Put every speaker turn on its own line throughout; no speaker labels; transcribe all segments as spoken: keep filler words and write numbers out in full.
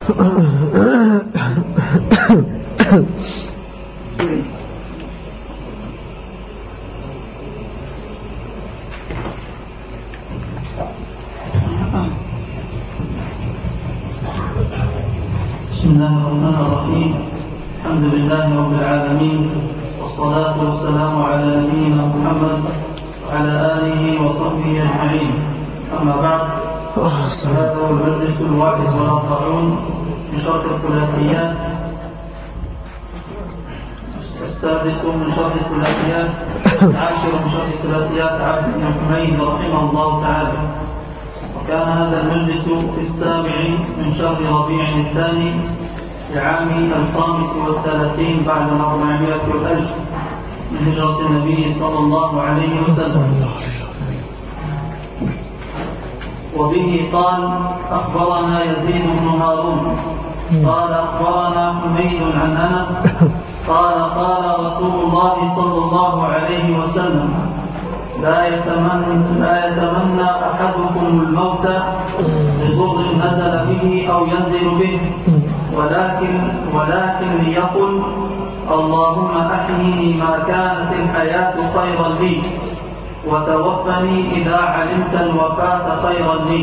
بسم الله الرحمن الرحيم. الحمد لله رب العالمين، والصلاة والسلام على نبينا محمد وعلى آله وصحبه أجمعين. أما بعد، هذا هو المجلس الواحد والأربعون من شرح الثلاثيات، السادس من شرح الثلاثيات، العاشر من شرح الثلاثيات عبد بن حميد رحمه الله تعالى. وكان هذا المجلس في السابع من شهر ربيع الثاني لعام الخامس والثلاثين بعد الأربعمائة والألف من هجرة النبي صلى الله عليه وسلم. وبه قال: أخبرنا يزيد بن هارون قال أخبرنا حميد عن أنس قال قال رسول الله صلى الله عليه وسلم: لا يتمنى, لا يتمنى أحدكم الموت بضر نزل به أو ينزل به، ولكن, ولكن ليقل: اللهم أحيني ما كانت الحياة خيرا لي، وتوفني إذا علمت الوفاة خيرا لي.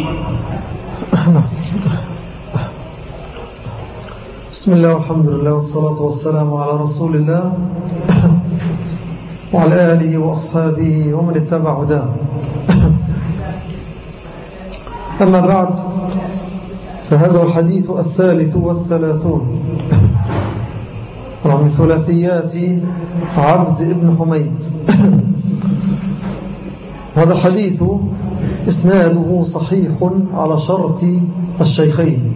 بسم الله والحمد لله والصلاة والسلام على رسول الله وعلى آله وأصحابه ومن اتبع هداه. أما بعد، فهذا الحديث الثالث والثلاثون من ثلاثيات عبد بن حميد. هذا الحديث إسناده صحيح على شرط الشيخين،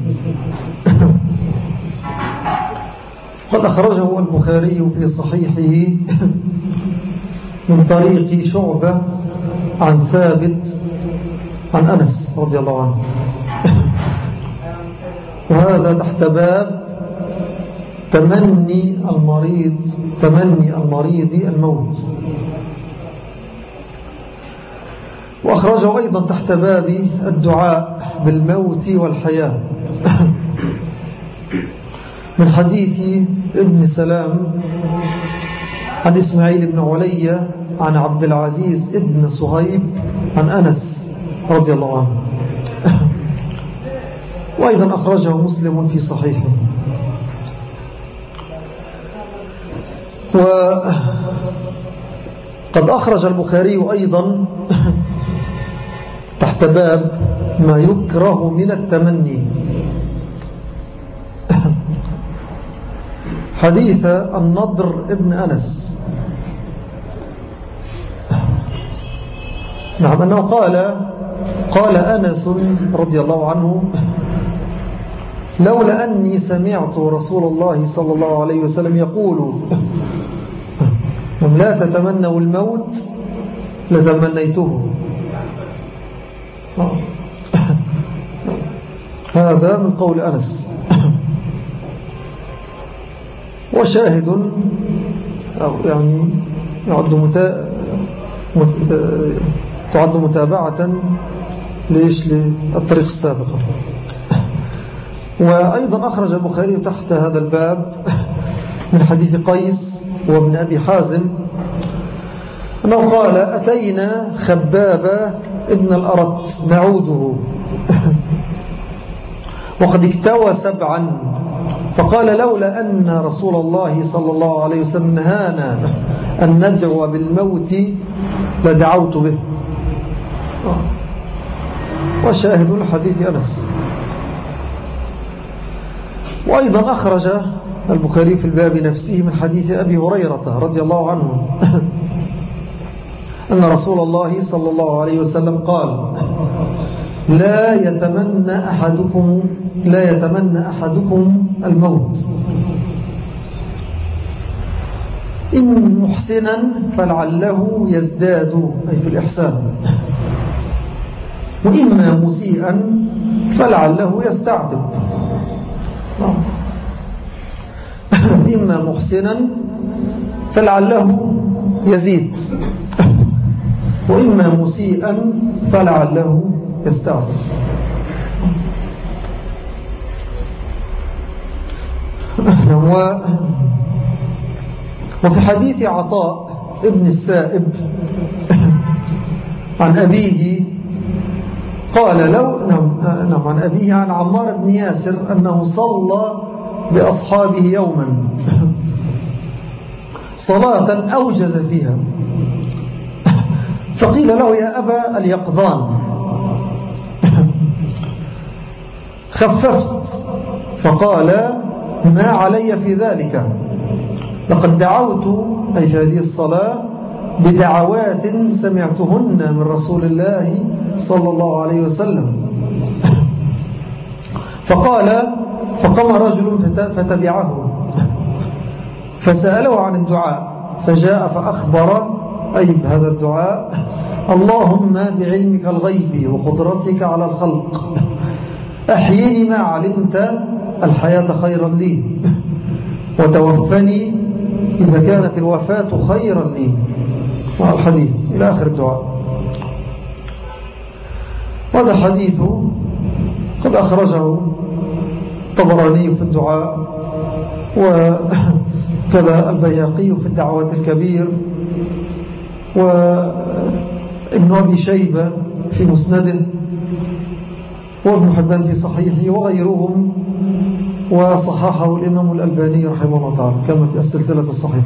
قد أخرجه البخاري في صحيحه من طريق شعبة عن ثابت عن أنس رضي الله عنه، وهذا تحت باب تمني المريض تمني المريض الموت. وأخرجه أيضا تحت باب الدعاء بالموت والحياة من حديث ابن سلام عن إسماعيل بن علي عن عبد العزيز ابن صهيب عن أنس رضي الله عنه. وأيضا أخرجه مسلم في صحيحه. وقد أخرج البخاري أيضا تحت باب ما يكره من التمني حديث النضر ابن أنس، نعم، أنه قال قال أنس رضي الله عنه: لولا أني سمعت رسول الله صلى الله عليه وسلم يقول: لا تتمنوا الموت لتمنيته. هذا من قول أنس. وشاهد أو يعني يعد متا... مت... تعد متابعة ليش للطريق السابقة. وأيضا أخرج البخاري تحت هذا الباب من حديث قيس وابن أبي حازم أنه قال: أتينا خباب ابن الأرت نعوده وقد اكتوى سبعا، فقال: لولا أن رسول الله صلى الله عليه وسلم نهانا أن ندعو بالموت لدعوت به. وشاهد الحديث أنس. وأيضا أخرج البخاري في الباب نفسه من حديث أبي هريرة رضي الله عنه أن رسول الله صلى الله عليه وسلم قال: لا يتمنى أحدكم لا يتمنى أحدكم الموت، إن محسنا فلعله يزداد، أي في الإحسان، وإما مسيئا فلعله يستعتب. إما محسنا فلعله يزيد، وإما مسيئا فلعله يستعتب. وفي حديث عطاء ابن السائب عن أبيه قال لو نعم عن أبيه عن عمار بن ياسر أنه صلى بأصحابه يوما صلاة أوجز فيها، فقيل له يا أبا اليقظان خففت، فقال ما علي في ذلك، لقد دعوت أي في هذه الصلاة بدعوات سمعتهن من رسول الله صلى الله عليه وسلم. فقال فقام رجل فتبعه فسأله عن الدعاء، فجاء فأخبر أي بهذا الدعاء: اللهم بعلمك الغيب وقدرتك على الخلق أحيني ما علمت الحياة خيرا لي، وتوفني إذا كانت الوفاة خيرا لي، مع الحديث إلى آخر الدعاء. وهذا الحديث قد أخرجه الطبراني في الدعاء، وكذا البيهقي في الدعوات الكبير، وابن أبي شيبة في مسنده، وابن حبان في صحيحه، وغيرهم، وصححه الإمام الألباني رحمه الله تعالى كما في السلسلة الصحيحة.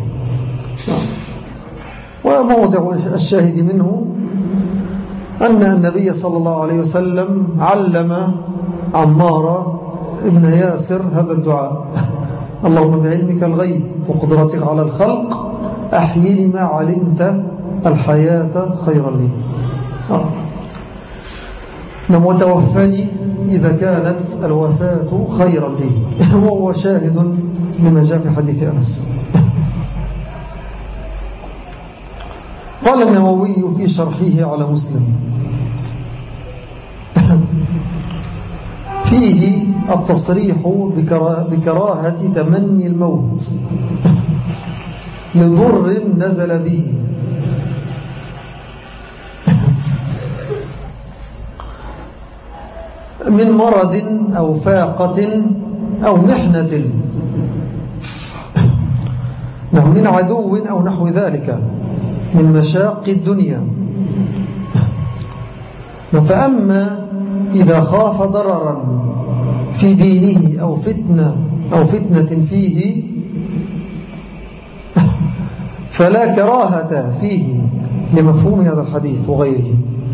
وموضع الشاهد منه أن النبي صلى الله عليه وسلم علم عمار ابن ياسر هذا الدعاء: اللهم بعلمك الغيب وقدرتك على الخلق أحيني ما علمت الحياة خيرا لي، آه. وتوفني إذا كانت الوفاة خيرا لي، وهو شاهد لما جاء في حديث أنس. قال النووي في شرحه على مسلم: فيه التصريح بكراهة تمني الموت لضر نزل به، من مرض أو فاقة أو محنة، من عدو أو نحو ذلك من مشاق الدنيا. فأما إذا خاف ضررا في دينه أو فتنة أو فتنة فيه فلا كراهة فيه لمفهوم هذا الحديث وغيره.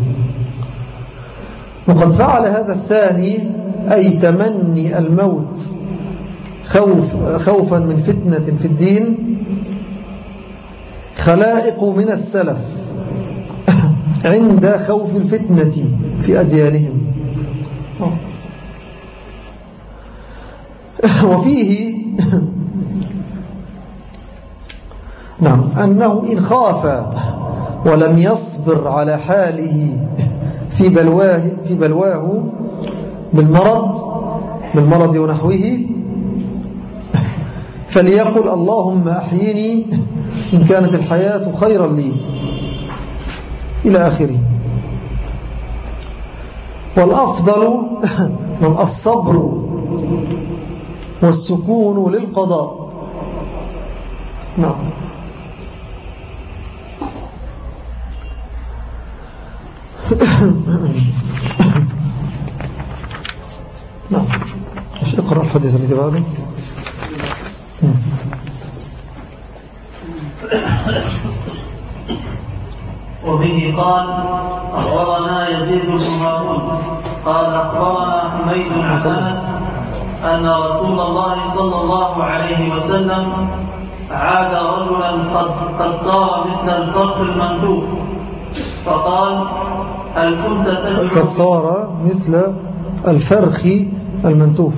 وقد فعل هذا الثاني أي تمني الموت خوف خوفا من فتنة في الدين خلائق من السلف عند خوف الفتنة في أديانهم. وفيه نعم أنه إن خاف ولم يصبر على حاله في بلواه في بلواه بالمرض بالمرض ونحوه فليقل اللهم أحيني إن كانت الحياة خيرا لي إلى آخره. والأفضل من الصبر والسكون للقضاء. نعم. نعم. اقرأ الحديث الذي بعده.
وبه قال أخبرنا يزيد بن هارون قال أخبرنا حميد عن أنس أن رسول الله صلى الله عليه وسلم عاد رجلا قد, قد صار مثل الفرق المندوب فقال هل كنت تدعو
قد صار مثل الفرخ المنتوف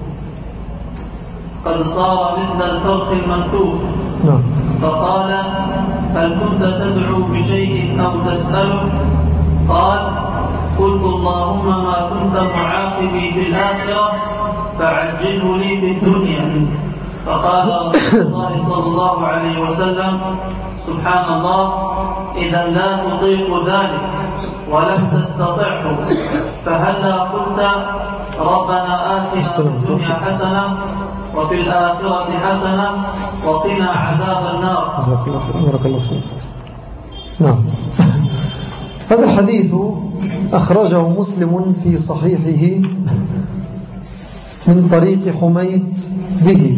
قد صار مثل الفرخ المنتوف
نعم.
فقال هل كنت تدعو بشيء أو تسأله؟ قال قلت اللهم ما كنت معاقبي في الآخرة فعجله لي في الدنيا. فقال رسول الله صلى الله عليه وسلم سبحان الله إذا لا تطيق ذلك ولم تستطعه فهلا قلت ربنا آتنا في الدنيا حسنة وفي الآخرة حسنة وقنا عذاب النار.
جزاك الله خير. بارك الله فيك. نعم. هذا الحديث أخرجه مسلم في صحيحه من طريق حميد به.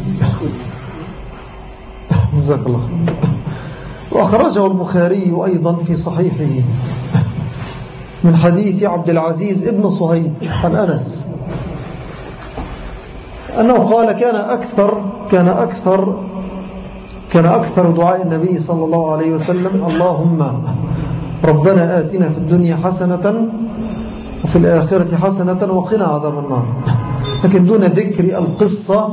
جزاك الله خير. وأخرجه البخاري أيضا في صحيحه من حديث عبد العزيز ابن صهيب عن أنس أنه قال كان أكثر كان أكثر كان أكثر دعاء النبي صلى الله عليه وسلم اللهم ربنا آتنا في الدنيا حسنة وفي الآخرة حسنة وقنا عذاب النار، لكن دون ذكر القصة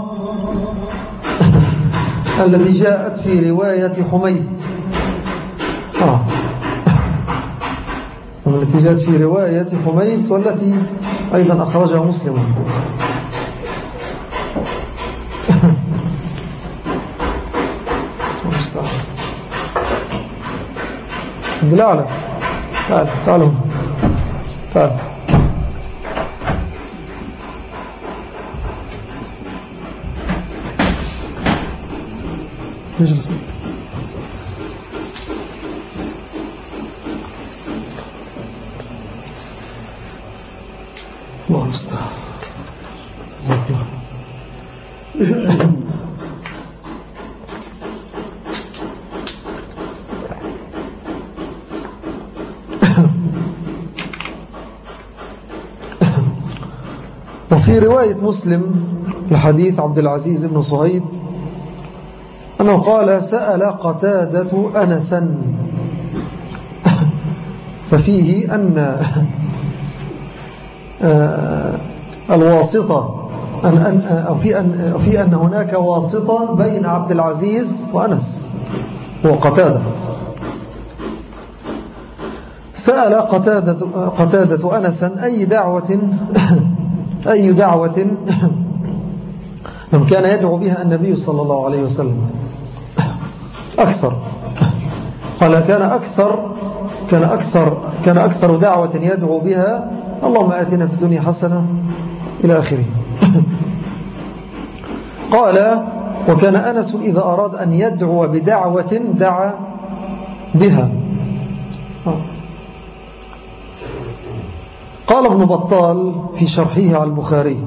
التي جاءت في رواية حميد آه. التي جاءت في رواية حميد والتي أيضا أخرجها مسلم. بالله تعال تعالوا تعال اجلس. الله المستعان. جزاك الله. وفي رواية مسلم لحديث عبد العزيز بن صهيب أنه قال سأل قتادة أنسا ففيه أن الواسطة أن أو في أن أو في أن هناك واسطة بين عبد العزيز وأنس هو قتادة. سأل قتادة قتادة أنسا أي دعوة أي دعوة كان يدعو بها النبي صلى الله عليه وسلم أكثر. قال كان أكثر كان أكثر كان أكثر دعوة يدعو بها اللهم آتنا في الدنيا حسنة إلى آخره. قال وكان أنس إذا أراد أن يدعو بدعوة دعا بها. قال ابن بطال في شرحه على البخاري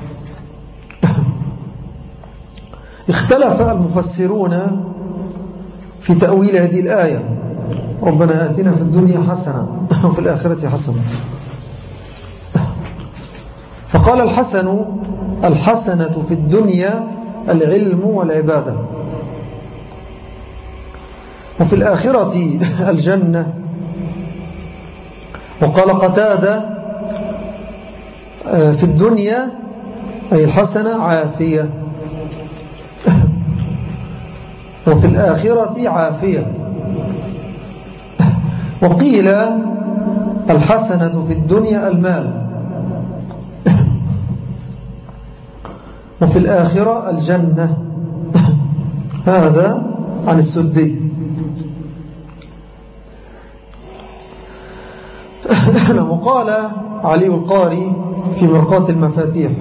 اختلف المفسرون في تأويل هذه الآية ربنا آتنا في الدنيا حسنة وفي الآخرة حسنة. فقال الحسن الحسنة في الدنيا العلم والعبادة، وفي الآخرة الجنة. وقال قتادة في الدنيا أي الحسنة عافية وفي الآخرة عافية. وقيل الحسنة في الدنيا المال وفي الآخرة الجنة. هذا عن السدي. وقال علي القاري في مرقاة المفاتيح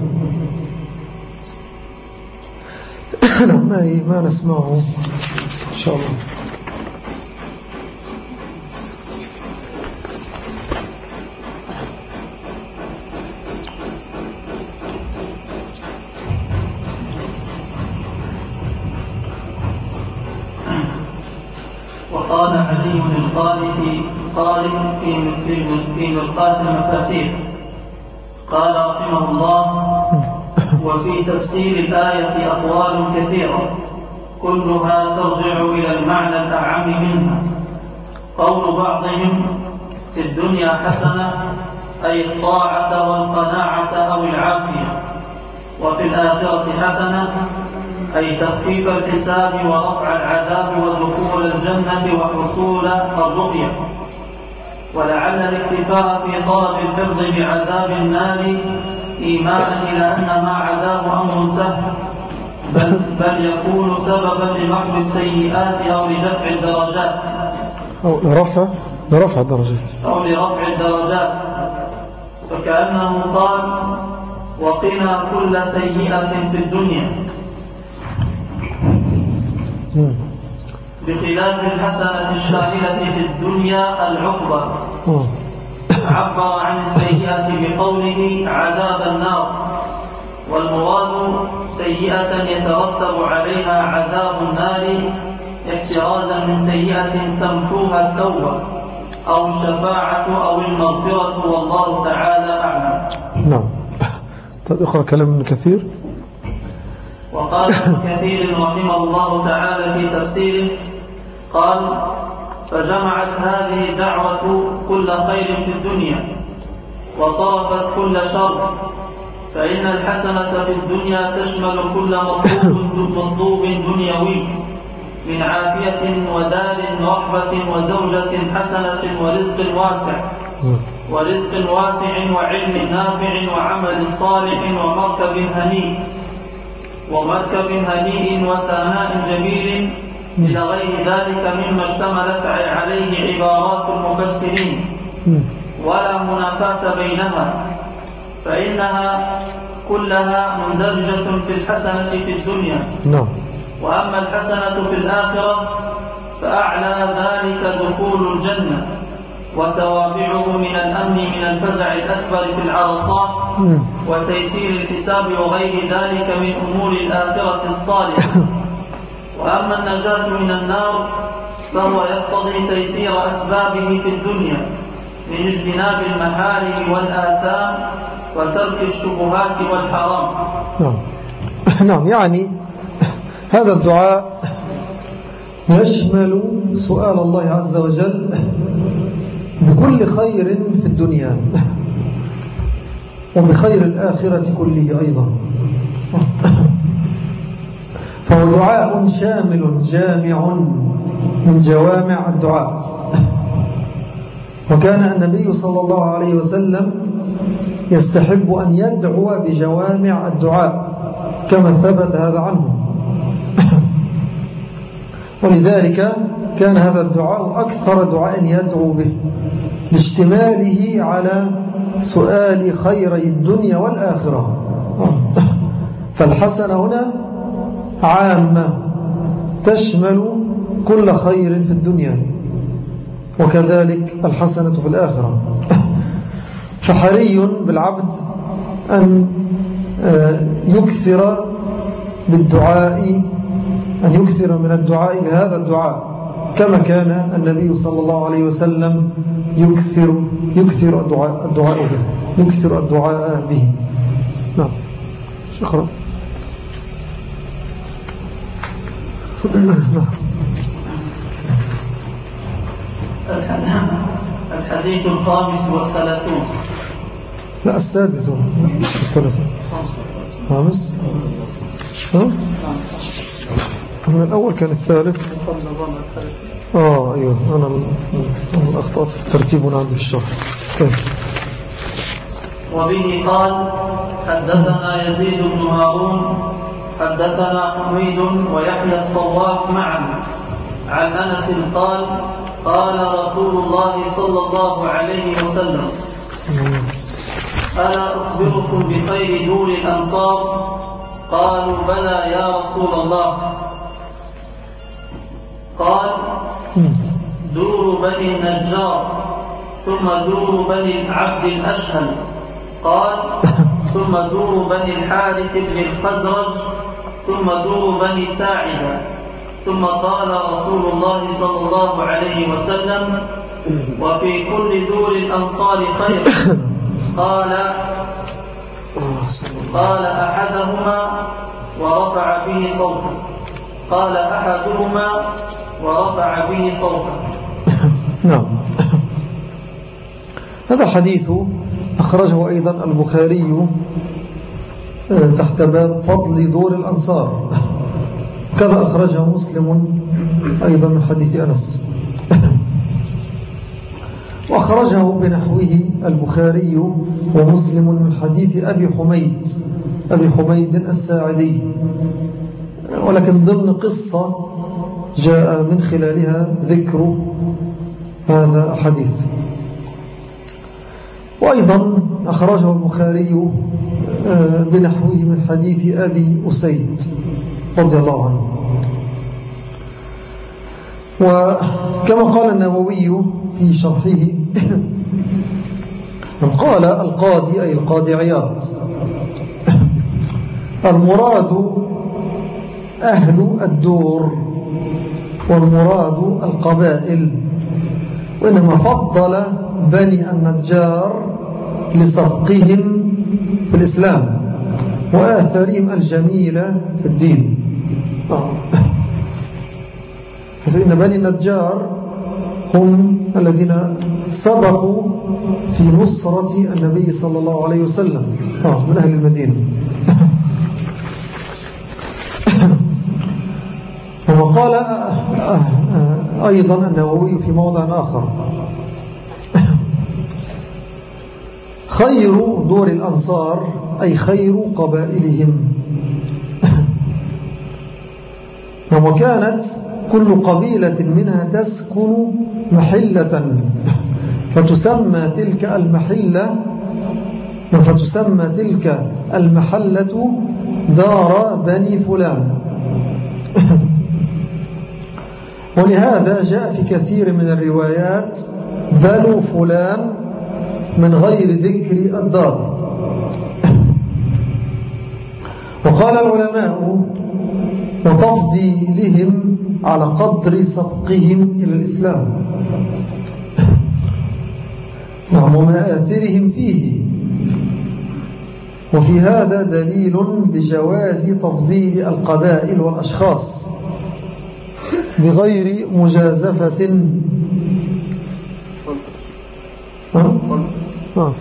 ما ما نسمعه إن شاء الله.
وقال علي القاري في قارئ في في في مرقاة المفاتيح قال رحمه الله وفي تفسير الآية أقوال كثيرة كلها ترجع إلى المعنى الأعم منها. قول بعضهم في الدنيا حسنة أي الطاعة والقناعة أو العافية، وفي الآخرة حسنة أي تخفيف الحساب ورفع العذاب ودخول الجنة وحصول الرقية. ولعل الاكتفاء في طلب الحفظ بعذاب النار إيمانا إلى أن ما عذاب أمر سهل، بل, بل يكون سببا لمحو السيئات أو لدفع الدرجات
أو لرفع لرفع الدرجات
أو لرفع الدرجات. فكأنه قال وقنا كل سيئة في الدنيا، بخلاف الحسنة الشاملة في الدنيا العقبة. عبر عن السيئة بقوله عذاب النار، والمراد سيئة يترتب عليها عذاب النار احترازا من سيئة تمحوها التوبة أو الشفاعة أو المغفرة، والله تعالى أعلم.
نعم. طيب اقرأ كلام ابن كثير.
وقال ابن كثير رحمه الله تعالى في تفسيره قال: فجمعت هذه الدعوة كل خير في الدنيا وصرفت كل شر، فإن الحسنة في الدنيا تشمل كل مطلوب مطلوب دنيوي من عافية ودار رحبة وزوجة حسنة ورزق واسع ورزق واسع وعلم نافع وعمل صالح ومركب هنيء ومركب هنيء وثناء جميل إلى غير ذلك مما اشتملت عليه عبارات المفسرين، ولا منافاة بينها، فإنها كلها مندرجة في الحسنة في الدنيا. وأما الحسنة في الآخرة فأعلى ذلك دخول الجنة وتوابعه من الأمن من الفزع الأكبر في العرصات وتيسير الحساب وغير ذلك من أمور الآخرة الصالحة. وأما النجاة من النار فهو يقتضي تيسير أسبابه في الدنيا من اجتناب المحارم والآثام وترك الشبهات والحرام.
نعم. نعم، يعني هذا الدعاء يشمل سؤال الله عز وجل بكل خير في الدنيا وبخير الآخرة كله أيضا، فهو دعاء شامل جامع من جوامع الدعاء. وكان النبي صلى الله عليه وسلم يستحب أن يدعو بجوامع الدعاء كما ثبت هذا عنه، ولذلك كان هذا الدعاء أكثر دعاء يدعو به لاشتماله على سؤال خيري الدنيا والآخرة. فالحسنة هنا عامة تشمل كل خير في الدنيا، وكذلك الحسنة في الآخرة. فحري بالعبد أن يكثر بالدعاء أن يكثر من الدعاء بهذا الدعاء كما كان النبي صلى الله عليه وسلم يكثر يكثر الدعاء الدعاء به يكثر الدعاء به. نعم، شكرا.
الحديث الخامس والثلاثون.
لا، السادس الثلاثون. خامس. ها؟ أنا الأول كان الثالث. آه أيوه، أنا من أخطأت في ترتيب عندي في الشرح. كيف؟
وبه قال: حدثنا يزيد بن هارون حدثنا حميد ويحيى الصواف معا عن أنس قال: قال رسول الله صلى الله عليه وسلم: ألا أخبركم بخير دور الأنصار؟ قالوا: بلى يا رسول الله. قال: دور بني النجار، ثم دور بني عبد الأشهل، قال: ثم دور بني الحارث بن الخزرج، ثم دور بني ساعدة، ثم قال رسول الله صلى الله عليه وسلم: وفي كل دور الأنصار خير. قال قال أحدهما ورفع به صوته قال أحدهما ورفع به صوته.
نعم. هذا الحديث أخرجه أيضا البخاري تحت باب فضل دور الأنصار، كذا أخرجه مسلم أيضا من حديث أنس، وأخرجه بنحوه البخاري ومسلم من حديث أبي حميد أبي حميد الساعدي، ولكن ضمن قصة جاء من خلالها ذكر هذا الحديث. وأيضا أخرجه البخاري بنحوه من حديث أبي أسيد رضي الله عنه. وكما قال النووي في شرحه قال القاضي أي القاضي عياض المراد أهل الدور والمراد القبائل، وإنما فضل بني النجار لسبقهم في الإسلام وآثارهم الجميلة في الدين. حيث إن بني النجار هم الذين سبقوا في نصرة النبي صلى الله عليه وسلم من أهل المدينة. وقال أيضا النووي في موضع آخر خير دور الأنصار أي خير قبائلهم. وكانت كل قبيلة منها تسكن محلة فتسمى تلك المحلة فتسمى تلك المحلة دار بني فلان. ولهذا جاء في كثير من الروايات بنو فلان من غير ذكر الدار. وقال العلماء وتفضيلهم على قدر سبقهم إلى الإسلام ومآثرهم فيه. وفي هذا دليل لجواز تفضيل القبائل والأشخاص بغير مجازفة. ها؟ ها.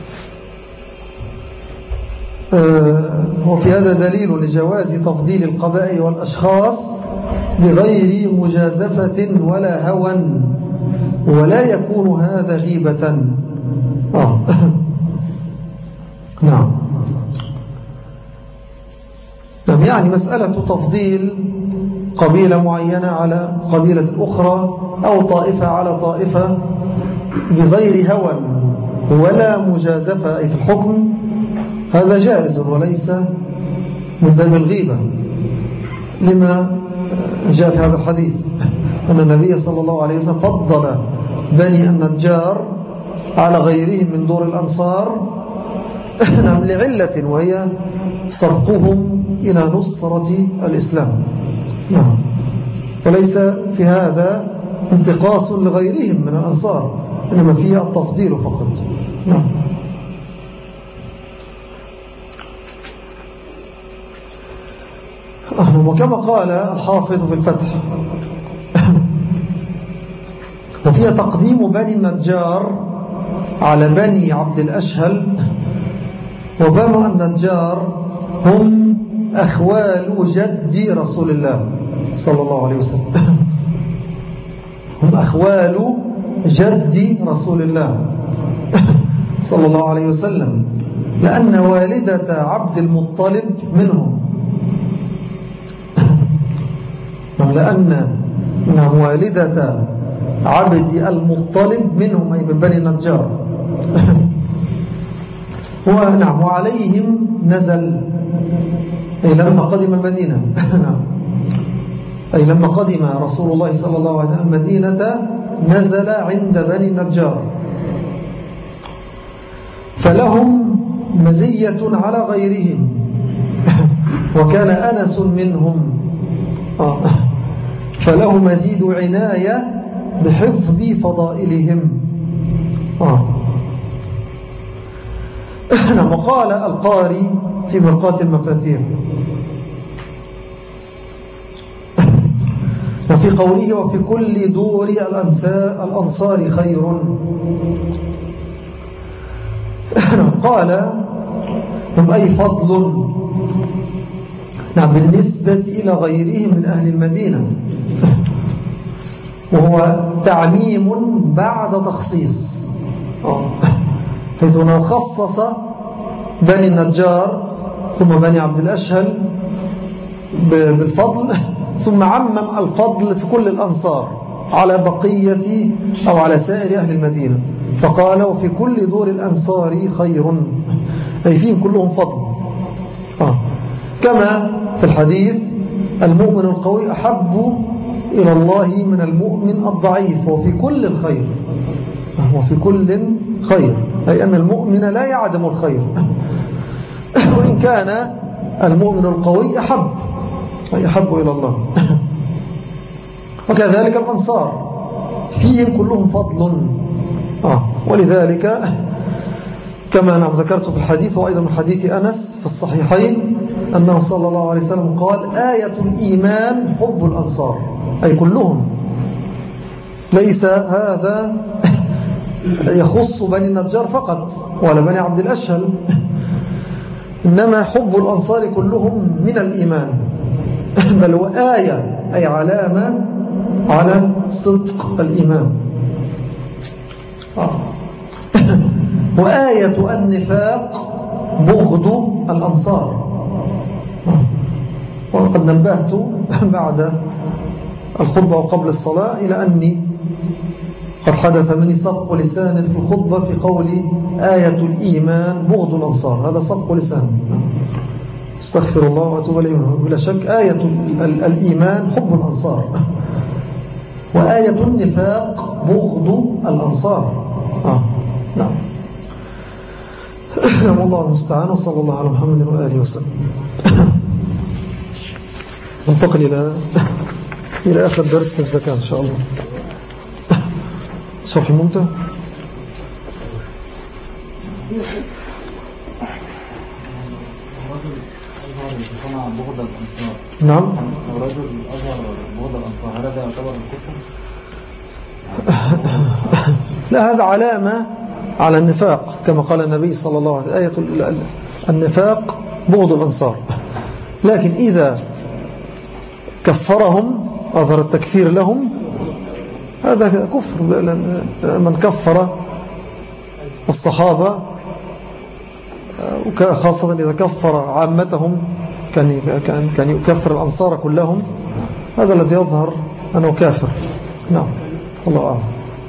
آه وفي هذا دليل لجواز تفضيل القبائل والأشخاص بغير مجازفة ولا هوى، ولا يكون هذا غيبة. آه. نعم. نعم، يعني مسألة تفضيل قبيلة معينة على قبيلة أخرى أو طائفة على طائفة بغير هوى ولا مجازفة أي في الحكم، هذا جائز وليس من باب الغيبة، لما جاء في هذا الحديث أن النبي صلى الله عليه وسلم فضل بني النجار على غيرهم من دور الأنصار لعلة وهي سبقهم إلى نصرة الإسلام. نعم. وليس في هذا انتقاص لغيرهم من الأنصار، إنما فيه التفضيل فقط. نعم. وكما قال الحافظ في الفتح وفيها تقديم بني النجار على بني عبد الأشهل. وبنو النجار هم أخوال جد رسول الله صلى الله عليه وسلم، هم أخوال جد رسول الله صلى الله عليه وسلم، لأن والدة عبد المطلب منهم، لأن والدة عبد المطلب منهم أي من بني النجار. ونعم وعليهم نزل أي لما قدم المدينة أي لما قدم رسول الله صلى الله عليه وسلم المدينة نزل عند بني النجار، فلهم مزية على غيرهم، وكان أنس منهم فله مزيد عناية بحفظ فضائلهم. وقال القاري في مرقات المفاتيح وفي قوله وفي كل دور الأنصار خير، قال هم أي فضل نعم بالنسبة إلى غيرهم من أهل المدينة، وهو تعميم بعد تخصيص، حيث أنه خصص بني النجار ثم بني عبد الأشهل بالفضل، ثم عمم الفضل في كل الأنصار على بقية أو على سائر أهل المدينة، فقال وفي كل دور الأنصار خير، أي فيهم كلهم فضل. آه. كما في الحديث المؤمن القوي أحب إلى الله من المؤمن الضعيف وفي كل الخير، وفي كل خير، أي أن المؤمن لا يعدم الخير، وإن كان المؤمن القوي أحب، أي أحب إلى الله. وكذلك الأنصار فيهم كلهم فضل، آه. ولذلك كما نعم ذكرت في الحديث، وأيضا من حديث أنس في الصحيحين أنه صلى الله عليه وسلم قال: آية الإيمان حب الأنصار، أي كلهم، ليس هذا يخص بني النجار فقط ولا بني عبد الأشهل، إنما حب الأنصار كلهم من الإيمان، بل وآية أي علامة على صدق الإيمان. آه. وآية النفاق بغض الأنصار. وقد نبهت بعد الخطبة وقبل الصلاة إلى أني قد حدث مني سبق لسان في الخطبة في قول آية الإيمان بغض الأنصار، هذا سبق لسان، استغفر الله وأتوب إليه. بلا شك آية الإيمان حب الأنصار، وآية النفاق بغض الأنصار. آه. نعم. نعم، الله المستعان، وصلى الله على محمد وآله وسلم. ننتقل إلى إلى آخر درس في الزكاة إن شاء الله. شرح الممتع. نعم.
رجل أظهر بغض الأنصار، هذا يعتبر الكفر؟
لا، هذا علامة على النفاق كما قال النبي صلى الله عليه وسلم، آية النفاق بغض الأنصار. لكن إذا كفرهم، أظهر التكفير لهم، هذا كفر. من كفر الصحابة خاصة إذا كفر عامتهم كان كان يكفر الأنصار كلهم، هذا الذي يظهر أنه كافر. نعم، الله أعلم.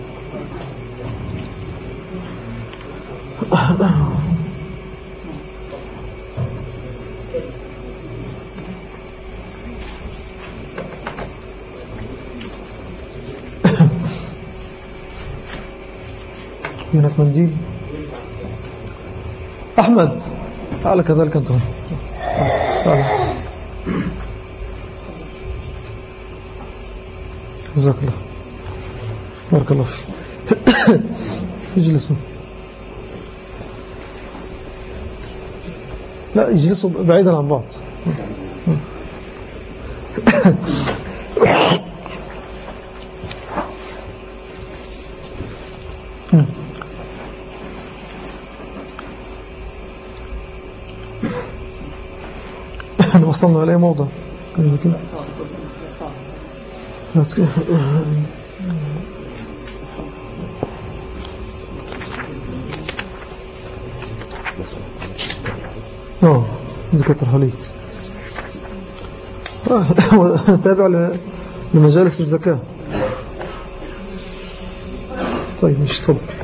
هناك منزل أحمد، تعال كذلك أنت. تعال. جزاك الله، بارك الله فيك. اجلسوا. لا، اجلسوا بعيدا عن بعض. وصلنا إلى موضع اه زكاة الحليب، تابع لمجالس الزكاة. طيب مش تفضل.